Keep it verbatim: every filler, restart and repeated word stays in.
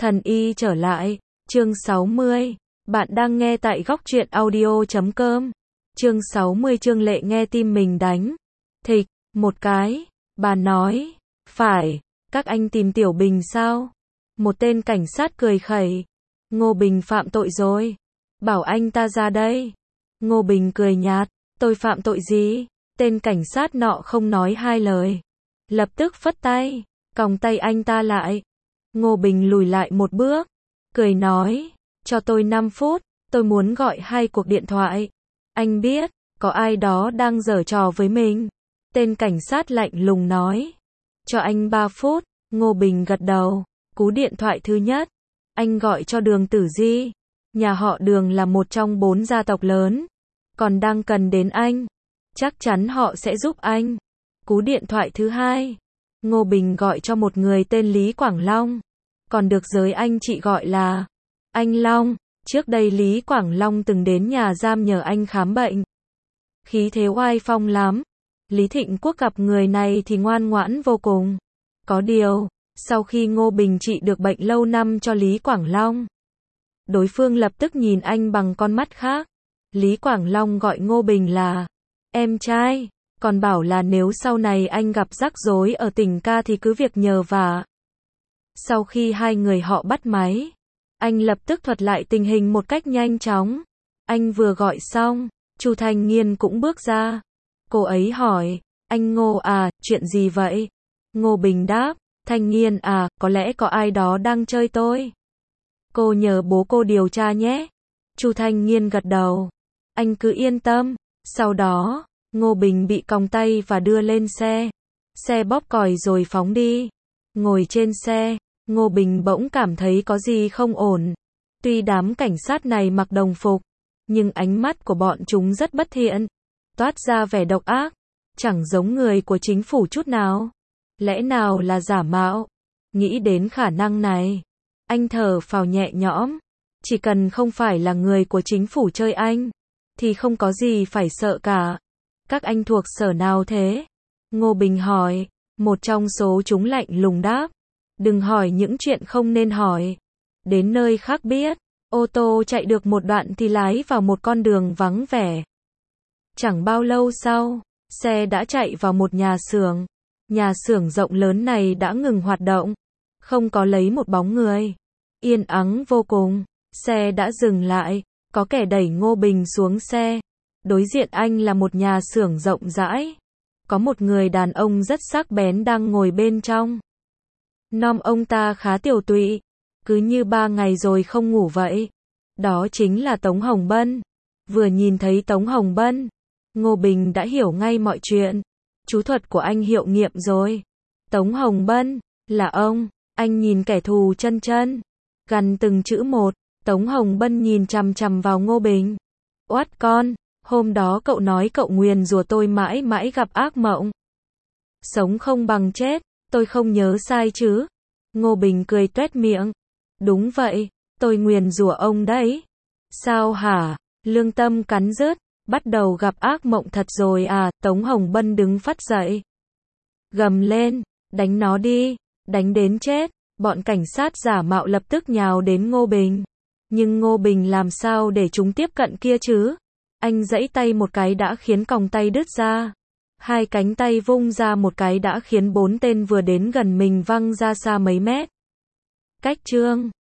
Thần y trở lại, chương sáu mươi. Bạn đang nghe tại góc truyện audio chấm com. Chương sáu mươi Trương Lệ nghe tim mình đánh. Thịch, một cái. Bà nói, phải, các anh tìm Tiểu Bình sao? Một tên cảnh sát cười khẩy. Ngô Bình phạm tội rồi. Bảo anh ta ra đây. Ngô Bình cười nhạt, tôi phạm tội gì? Tên cảnh sát nọ không nói hai lời. Lập tức phất tay, còng tay anh ta lại. Ngô Bình lùi lại một bước, cười nói, cho tôi năm phút, tôi muốn gọi hai cuộc điện thoại. Anh biết, có ai đó đang giở trò với mình. Tên cảnh sát lạnh lùng nói, cho anh ba phút, Ngô Bình gật đầu. Cú điện thoại thứ nhất, anh gọi cho Đường Tử Di. Nhà họ Đường là một trong bốn gia tộc lớn, còn đang cần đến anh. Chắc chắn họ sẽ giúp anh. Cú điện thoại thứ hai, Ngô Bình gọi cho một người tên Lý Quảng Long, còn được giới anh chị gọi là anh Long. Trước đây Lý Quảng Long từng đến nhà giam nhờ anh khám bệnh. Khí thế oai phong lắm. Lý Thịnh Quốc gặp người này thì ngoan ngoãn vô cùng. Có điều, sau khi Ngô Bình trị được bệnh lâu năm cho Lý Quảng Long, đối phương lập tức nhìn anh bằng con mắt khác. Lý Quảng Long gọi Ngô Bình là em trai, còn bảo là nếu sau này anh gặp rắc rối ở tỉnh ca thì cứ việc nhờ vả. Sau khi hai người họ bắt máy, anh lập tức thuật lại tình hình một cách nhanh chóng. Anh vừa gọi xong, Chu Thanh Nghiên cũng bước ra. Cô ấy hỏi, anh Ngô à, chuyện gì vậy? Ngô Bình đáp, Thanh Nghiên à, có lẽ có ai đó đang chơi tôi. Cô nhờ bố cô điều tra nhé. Chu Thanh Nghiên gật đầu. Anh cứ yên tâm. Sau đó, Ngô Bình bị còng tay và đưa lên xe. Xe bóp còi rồi phóng đi. Ngồi trên xe, Ngô Bình bỗng cảm thấy có gì không ổn. Tuy đám cảnh sát này mặc đồng phục, nhưng ánh mắt của bọn chúng rất bất thiện, toát ra vẻ độc ác, chẳng giống người của chính phủ chút nào. Lẽ nào là giả mạo? Nghĩ đến khả năng này, anh thở phào nhẹ nhõm. Chỉ cần không phải là người của chính phủ chơi anh, thì không có gì phải sợ cả. Các anh thuộc sở nào thế? Ngô Bình hỏi. Một trong số chúng lạnh lùng đáp, đừng hỏi những chuyện không nên hỏi. Đến nơi khác biết. Ô tô chạy được một đoạn thì lái vào một con đường vắng vẻ. Chẳng bao lâu sau, xe đã chạy vào một nhà xưởng. Nhà xưởng rộng lớn này đã ngừng hoạt động, không có lấy một bóng người. Yên ắng vô cùng. Xe đã dừng lại, có kẻ đẩy Ngô Bình xuống xe. Đối diện anh là một nhà xưởng rộng rãi. Có một người đàn ông rất sắc bén đang ngồi bên trong. Nom ông ta khá tiều tụy, cứ như ba ngày rồi không ngủ vậy. Đó chính là Tống Hồng Bân. Vừa nhìn thấy Tống Hồng Bân, Ngô Bình đã hiểu ngay mọi chuyện. Chú thuật của anh hiệu nghiệm rồi. Tống Hồng Bân, là ông. Anh nhìn kẻ thù chân chân, gằn từng chữ một. Tống Hồng Bân nhìn chằm chằm vào Ngô Bình. Oát con, hôm đó cậu nói cậu nguyền rủa tôi mãi mãi gặp ác mộng. Sống không bằng chết, tôi không nhớ sai chứ? Ngô Bình cười tuét miệng. Đúng vậy, tôi nguyền rủa ông đấy. Sao hả? Lương tâm cắn rứt. Bắt đầu gặp ác mộng thật rồi à? Tống Hồng Bân đứng phắt dậy, gầm lên, đánh nó đi, đánh đến chết. Bọn cảnh sát giả mạo lập tức nhào đến Ngô Bình. Nhưng Ngô Bình làm sao để chúng tiếp cận kia chứ? Anh giãy tay một cái đã khiến còng tay đứt ra. Hai cánh tay vung ra một cái đã khiến bốn tên vừa đến gần mình văng ra xa mấy mét. Cách chương